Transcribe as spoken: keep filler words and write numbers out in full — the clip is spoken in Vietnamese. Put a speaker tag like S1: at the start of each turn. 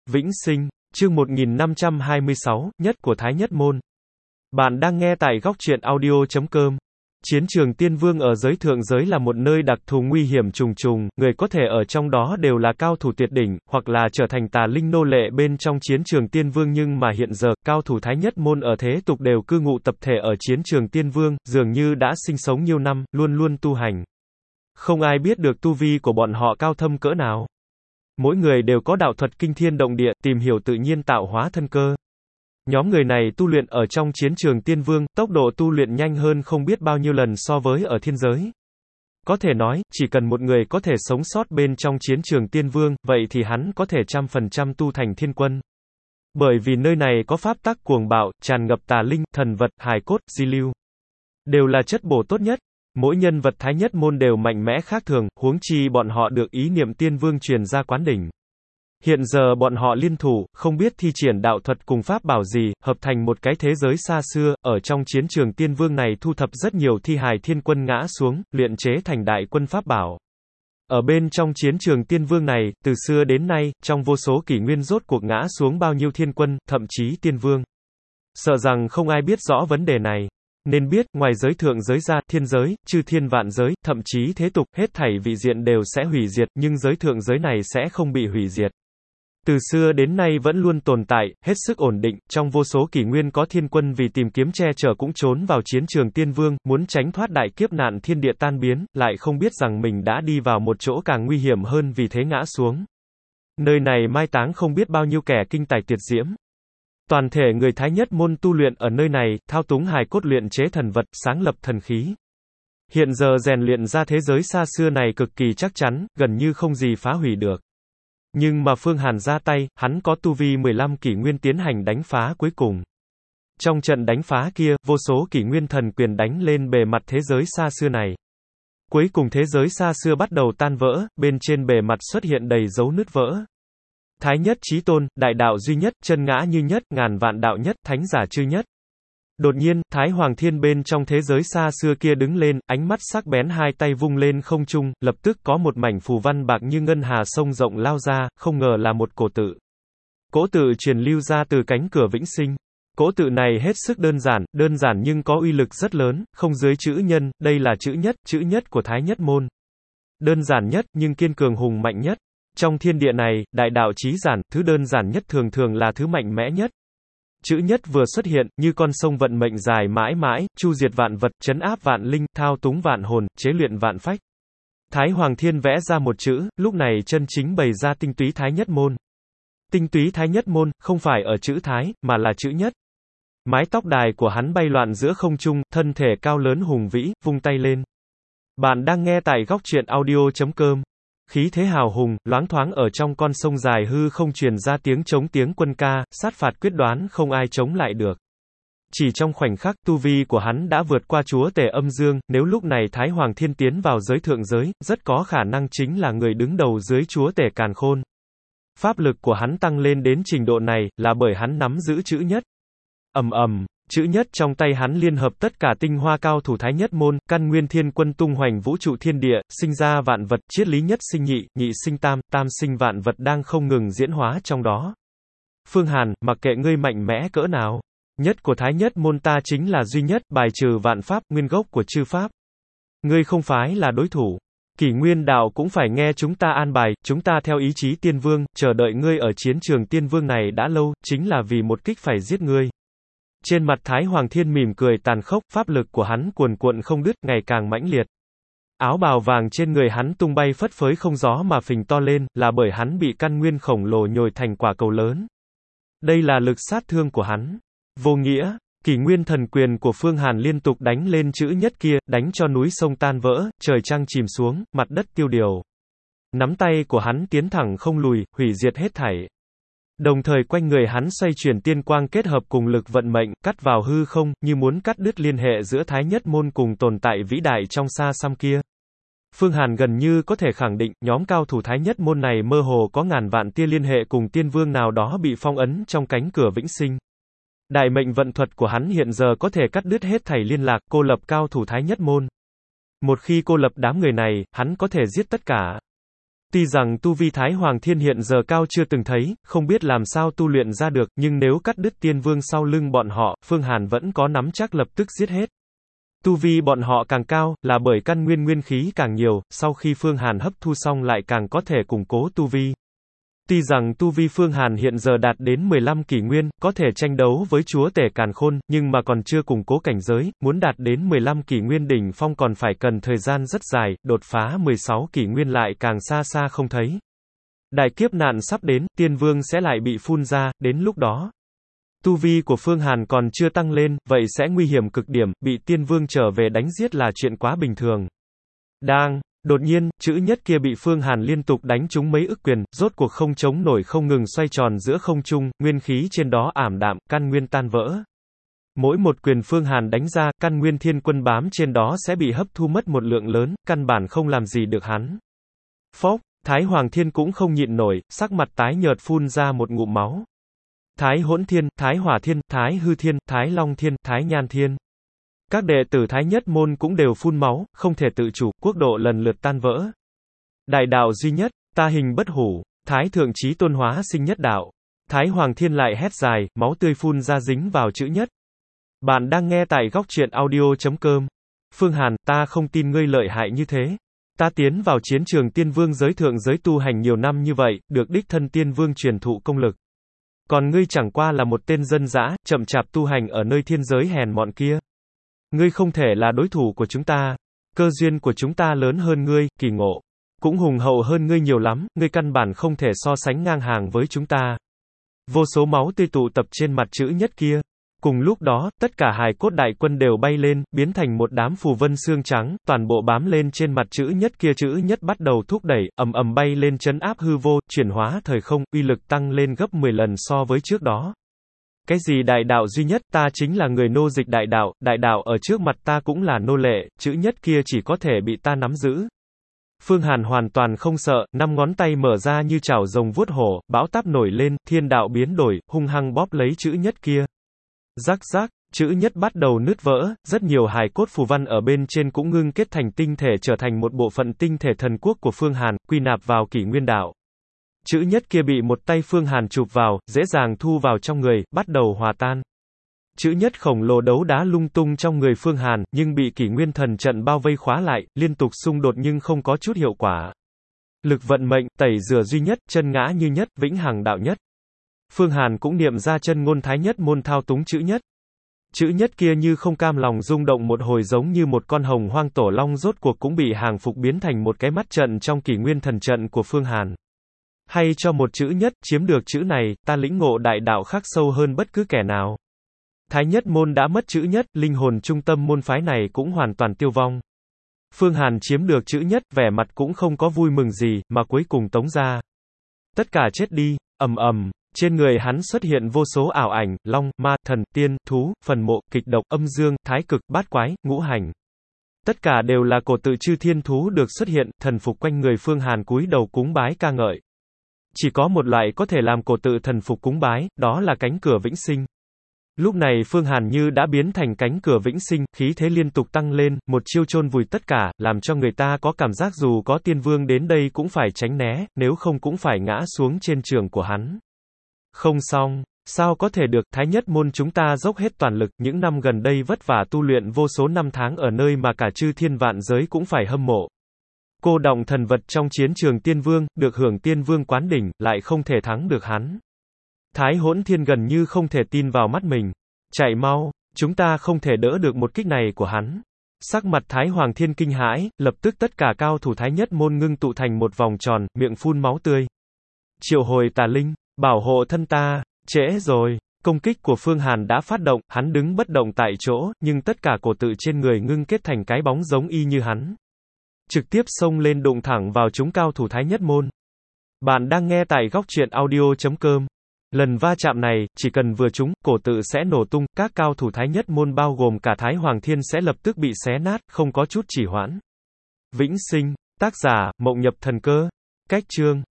S1: Vĩnh Sinh, chương một nghìn năm trăm hai mươi sáu, nhất của Thái Nhất Môn. Bạn đang nghe tại góc truyện audio chấm com. Chiến trường Tiên Vương ở giới thượng giới là một nơi đặc thù nguy hiểm trùng trùng, người có thể ở trong đó đều là cao thủ tuyệt đỉnh, hoặc là trở thành tà linh nô lệ bên trong chiến trường Tiên Vương, nhưng mà hiện giờ, cao thủ Thái Nhất Môn ở thế tục đều cư ngụ tập thể ở chiến trường Tiên Vương, dường như đã sinh sống nhiều năm, luôn luôn tu hành. Không ai biết được tu vi của bọn họ cao thâm cỡ nào. Mỗi người đều có đạo thuật kinh thiên động địa, tìm hiểu tự nhiên tạo hóa thân cơ. Nhóm người này tu luyện ở trong chiến trường Tiên Vương, tốc độ tu luyện nhanh hơn không biết bao nhiêu lần so với ở thiên giới. Có thể nói, chỉ cần một người có thể sống sót bên trong chiến trường Tiên Vương, vậy thì hắn có thể trăm phần trăm tu thành thiên quân. Bởi vì nơi này có pháp tắc cuồng bạo, tràn ngập tà linh, thần vật, hài cốt, di lưu. Đều là chất bổ tốt nhất. Mỗi nhân vật Thái Nhất Môn đều mạnh mẽ khác thường, huống chi bọn họ được ý niệm Tiên Vương truyền ra quán đỉnh. Hiện giờ bọn họ liên thủ, không biết thi triển đạo thuật cùng pháp bảo gì, hợp thành một cái thế giới xa xưa, ở trong chiến trường Tiên Vương này thu thập rất nhiều thi hài thiên quân ngã xuống, luyện chế thành đại quân pháp bảo. Ở bên trong chiến trường Tiên Vương này, từ xưa đến nay, trong vô số kỷ nguyên rốt cuộc ngã xuống bao nhiêu thiên quân, thậm chí Tiên Vương. Sợ rằng không ai biết rõ vấn đề này. Nên biết, ngoài giới thượng giới ra, thiên giới, chư thiên vạn giới, thậm chí thế tục, hết thảy vị diện đều sẽ hủy diệt, nhưng giới thượng giới này sẽ không bị hủy diệt. Từ xưa đến nay vẫn luôn tồn tại, hết sức ổn định, trong vô số kỷ nguyên có thiên quân vì tìm kiếm che chở cũng trốn vào chiến trường Tiên Vương, muốn tránh thoát đại kiếp nạn thiên địa tan biến, lại không biết rằng mình đã đi vào một chỗ càng nguy hiểm hơn vì thế ngã xuống. Nơi này mai táng không biết bao nhiêu kẻ kinh tài tuyệt diễm. Toàn thể người Thái Nhất Môn tu luyện ở nơi này, thao túng hài cốt luyện chế thần vật, sáng lập thần khí. Hiện giờ rèn luyện ra thế giới xa xưa này cực kỳ chắc chắn, gần như không gì phá hủy được. Nhưng mà Phương Hàn ra tay, hắn có tu vi mười lăm kỷ nguyên tiến hành đánh phá cuối cùng. Trong trận đánh phá kia, vô số kỷ nguyên thần quyền đánh lên bề mặt thế giới xa xưa này. Cuối cùng thế giới xa xưa bắt đầu tan vỡ, bên trên bề mặt xuất hiện đầy dấu nứt vỡ. Thái nhất chí tôn, đại đạo duy nhất, chân ngã như nhất, ngàn vạn đạo nhất, thánh giả chư nhất. Đột nhiên, Thái Hoàng Thiên bên trong thế giới xa xưa kia đứng lên, ánh mắt sắc bén hai tay vung lên không trung, lập tức có một mảnh phù văn bạc như ngân hà sông rộng lao ra, không ngờ là một cổ tự. Cỗ tự truyền lưu ra từ cánh cửa vĩnh sinh. Cỗ tự này hết sức đơn giản, đơn giản nhưng có uy lực rất lớn, không dưới chữ nhân, đây là chữ nhất, chữ nhất của Thái Nhất Môn. Đơn giản nhất, nhưng kiên cường hùng mạnh nhất. Trong thiên địa này, đại đạo chí giản, thứ đơn giản nhất thường thường là thứ mạnh mẽ nhất. Chữ nhất vừa xuất hiện, như con sông vận mệnh dài mãi mãi, chu diệt vạn vật, trấn áp vạn linh, thao túng vạn hồn, chế luyện vạn phách. Thái Hoàng Thiên vẽ ra một chữ, lúc này chân chính bày ra tinh túy Thái Nhất Môn. Tinh túy Thái Nhất Môn, không phải ở chữ Thái, mà là chữ nhất. Mái tóc đài của hắn bay loạn giữa không trung, thân thể cao lớn hùng vĩ, vung tay lên. Bạn đang nghe tại góc truyện audio chấm com. Khí thế hào hùng, loáng thoáng ở trong con sông dài hư không truyền ra tiếng chống tiếng quân ca, sát phạt quyết đoán không ai chống lại được. Chỉ trong khoảnh khắc, tu vi của hắn đã vượt qua chúa tể âm dương, nếu lúc này Thái Hoàng Thiên tiến vào giới thượng giới, rất có khả năng chính là người đứng đầu dưới chúa tể càn khôn. Pháp lực của hắn tăng lên đến trình độ này, là bởi hắn nắm giữ chữ nhất. Ầm ầm. Chữ nhất trong tay hắn liên hợp tất cả tinh hoa cao thủ Thái Nhất Môn, căn nguyên thiên quân tung hoành vũ trụ thiên địa, sinh ra vạn vật, triết lý nhất sinh nhị, nhị sinh tam, tam sinh vạn vật đang không ngừng diễn hóa trong đó. Phương Hàn, mặc kệ ngươi mạnh mẽ cỡ nào, nhất của Thái Nhất Môn ta chính là duy nhất, bài trừ vạn pháp, nguyên gốc của chư pháp. Ngươi không phải là đối thủ. Kỷ nguyên đạo cũng phải nghe chúng ta an bài, chúng ta theo ý chí Tiên Vương, chờ đợi ngươi ở chiến trường Tiên Vương này đã lâu, chính là vì một kích phải giết ngươi. Trên mặt Thái Hoàng Thiên mỉm cười tàn khốc, pháp lực của hắn cuồn cuộn không đứt, ngày càng mãnh liệt. Áo bào vàng trên người hắn tung bay phất phới không gió mà phình to lên, là bởi hắn bị căn nguyên khổng lồ nhồi thành quả cầu lớn. Đây là lực sát thương của hắn. Vô nghĩa, kỷ nguyên thần quyền của Phương Hàn liên tục đánh lên chữ nhất kia, đánh cho núi sông tan vỡ, trời trăng chìm xuống, mặt đất tiêu điều. Nắm tay của hắn tiến thẳng không lùi, hủy diệt hết thảy. Đồng thời quanh người hắn xoay chuyển tiên quang kết hợp cùng lực vận mệnh, cắt vào hư không, như muốn cắt đứt liên hệ giữa Thái Nhất Môn cùng tồn tại vĩ đại trong xa xăm kia. Phương Hàn gần như có thể khẳng định, nhóm cao thủ Thái Nhất Môn này mơ hồ có ngàn vạn tia liên hệ cùng tiên vương nào đó bị phong ấn trong cánh cửa vĩnh sinh. Đại mệnh vận thuật của hắn hiện giờ có thể cắt đứt hết thảy liên lạc, cô lập cao thủ Thái Nhất Môn. Một khi cô lập đám người này, hắn có thể giết tất cả. Tuy rằng tu vi Thái Hoàng Thiên hiện giờ cao chưa từng thấy, không biết làm sao tu luyện ra được, nhưng nếu cắt đứt tiên vương sau lưng bọn họ, Phương Hàn vẫn có nắm chắc lập tức giết hết. Tu vi bọn họ càng cao, là bởi căn nguyên nguyên khí càng nhiều, sau khi Phương Hàn hấp thu xong lại càng có thể củng cố tu vi. Tuy rằng tu vi Phương Hàn hiện giờ đạt đến mười lăm kỷ nguyên, có thể tranh đấu với chúa tể Càn Khôn, nhưng mà còn chưa củng cố cảnh giới, muốn đạt đến mười lăm kỷ nguyên đỉnh phong còn phải cần thời gian rất dài, đột phá mười sáu kỷ nguyên lại càng xa xa không thấy. Đại kiếp nạn sắp đến, tiên vương sẽ lại bị phun ra, đến lúc đó. Tu vi của Phương Hàn còn chưa tăng lên, vậy sẽ nguy hiểm cực điểm, bị tiên vương trở về đánh giết là chuyện quá bình thường. Đang. Đột nhiên, chữ nhất kia bị Phương Hàn liên tục đánh trúng mấy ức quyền, rốt cuộc không chống nổi không ngừng xoay tròn giữa không trung, nguyên khí trên đó ảm đạm, căn nguyên tan vỡ. Mỗi một quyền Phương Hàn đánh ra, căn nguyên thiên quân bám trên đó sẽ bị hấp thu mất một lượng lớn, căn bản không làm gì được hắn. Phốc, Thái Hoàng Thiên cũng không nhịn nổi, sắc mặt tái nhợt phun ra một ngụm máu. Thái Hỗn Thiên, Thái Hỏa Thiên, Thái Hư Thiên, Thái Long Thiên, Thái Nhan Thiên. Các đệ tử Thái Nhất Môn cũng đều phun máu, không thể tự chủ, quốc độ lần lượt tan vỡ. Đại đạo duy nhất, ta hình bất hủ, Thái Thượng Chí Tôn hóa sinh nhất đạo. Thái Hoàng Thiên lại hét dài, máu tươi phun ra dính vào chữ nhất. Bạn đang nghe tại góc truyện audio chấm com. Phương Hàn, ta không tin ngươi lợi hại như thế. Ta tiến vào chiến trường tiên vương giới thượng giới tu hành nhiều năm như vậy, được đích thân tiên vương truyền thụ công lực. Còn ngươi chẳng qua là một tên dân dã, chậm chạp tu hành ở nơi thiên giới hèn mọn kia. Ngươi không thể là đối thủ của chúng ta. Cơ duyên của chúng ta lớn hơn ngươi, kỳ ngộ cũng hùng hậu hơn ngươi nhiều lắm, ngươi căn bản không thể so sánh ngang hàng với chúng ta. Vô số máu tươi tụ tập trên mặt chữ nhất kia. Cùng lúc đó, tất cả hài cốt đại quân đều bay lên, biến thành một đám phù vân xương trắng, toàn bộ bám lên trên mặt chữ nhất kia, chữ nhất bắt đầu thúc đẩy, ầm ầm bay lên trấn áp hư vô, chuyển hóa thời không, uy lực tăng lên gấp mười lần so với trước đó. Cái gì đại đạo duy nhất, ta chính là người nô dịch đại đạo, đại đạo ở trước mặt ta cũng là nô lệ, chữ nhất kia chỉ có thể bị ta nắm giữ. Phương Hàn hoàn toàn không sợ, năm ngón tay mở ra như chảo rồng vuốt hổ, bão táp nổi lên, thiên đạo biến đổi, hung hăng bóp lấy chữ nhất kia. Rắc rắc, chữ nhất bắt đầu nứt vỡ, rất nhiều hài cốt phù văn ở bên trên cũng ngưng kết thành tinh thể, trở thành một bộ phận tinh thể thần quốc của Phương Hàn, quy nạp vào kỷ nguyên đạo. Chữ nhất kia bị một tay Phương Hàn chụp vào, dễ dàng thu vào trong người, bắt đầu hòa tan. Chữ nhất khổng lồ đấu đá lung tung trong người Phương Hàn, nhưng bị kỷ nguyên thần trận bao vây khóa lại, liên tục xung đột nhưng không có chút hiệu quả. Lực vận mệnh, tẩy rửa duy nhất, chân ngã như nhất, vĩnh hằng đạo nhất. Phương Hàn cũng niệm ra chân ngôn Thái Nhất Môn thao túng chữ nhất. Chữ nhất kia như không cam lòng rung động một hồi, giống như một con hồng hoang tổ long, rốt cuộc cũng bị hàng phục, biến thành một cái mắt trận trong kỷ nguyên thần trận của Phương Hàn. Hay cho một chữ nhất, chiếm được chữ này, ta lĩnh ngộ đại đạo khác sâu hơn bất cứ kẻ nào. Thái Nhất Môn đã mất chữ nhất, linh hồn trung tâm môn phái này cũng hoàn toàn tiêu vong. Phương Hàn chiếm được chữ nhất, vẻ mặt cũng không có vui mừng gì, mà cuối cùng tống ra. Tất cả chết đi, ầm ầm, trên người hắn xuất hiện vô số ảo ảnh, long, ma, thần, tiên, thú, phần mộ, kịch độc, âm dương, thái cực, bát quái, ngũ hành. Tất cả đều là cổ tự chư thiên thú được xuất hiện, thần phục quanh người Phương Hàn, cúi đầu cúng bái ca ngợi. Chỉ có một loại có thể làm cổ tự thần phục cúng bái, đó là cánh cửa vĩnh sinh. Lúc này Phương Hàn như đã biến thành cánh cửa vĩnh sinh, khí thế liên tục tăng lên, một chiêu chôn vùi tất cả, làm cho người ta có cảm giác dù có tiên vương đến đây cũng phải tránh né, nếu không cũng phải ngã xuống trên trường của hắn. Không xong, sao có thể được, Thái Nhất Môn chúng ta dốc hết toàn lực, những năm gần đây vất vả tu luyện vô số năm tháng ở nơi mà cả chư thiên vạn giới cũng phải hâm mộ. Cô đọng thần vật trong chiến trường tiên vương, được hưởng tiên vương quán đỉnh, lại không thể thắng được hắn. Thái Hỗn Thiên gần như không thể tin vào mắt mình. Chạy mau, chúng ta không thể đỡ được một kích này của hắn. Sắc mặt Thái Hoàng Thiên kinh hãi, lập tức tất cả cao thủ Thái Nhất Môn ngưng tụ thành một vòng tròn, miệng phun máu tươi. Triệu hồi tà linh, bảo hộ thân ta, trễ rồi. Công kích của Phương Hàn đã phát động, hắn đứng bất động tại chỗ, nhưng tất cả cổ tự trên người ngưng kết thành cái bóng giống y như hắn. Trực tiếp xông lên đụng thẳng vào chúng cao thủ Thái Nhất Môn. Bạn đang nghe tại góc truyện audio chấm com. Lần va chạm này, chỉ cần vừa trúng, cổ tự sẽ nổ tung, các cao thủ Thái Nhất Môn bao gồm cả Thái Hoàng Thiên sẽ lập tức bị xé nát, không có chút trì hoãn. Vĩnh sinh, tác giả, Mộng Nhập Thần Cơ. Cách chương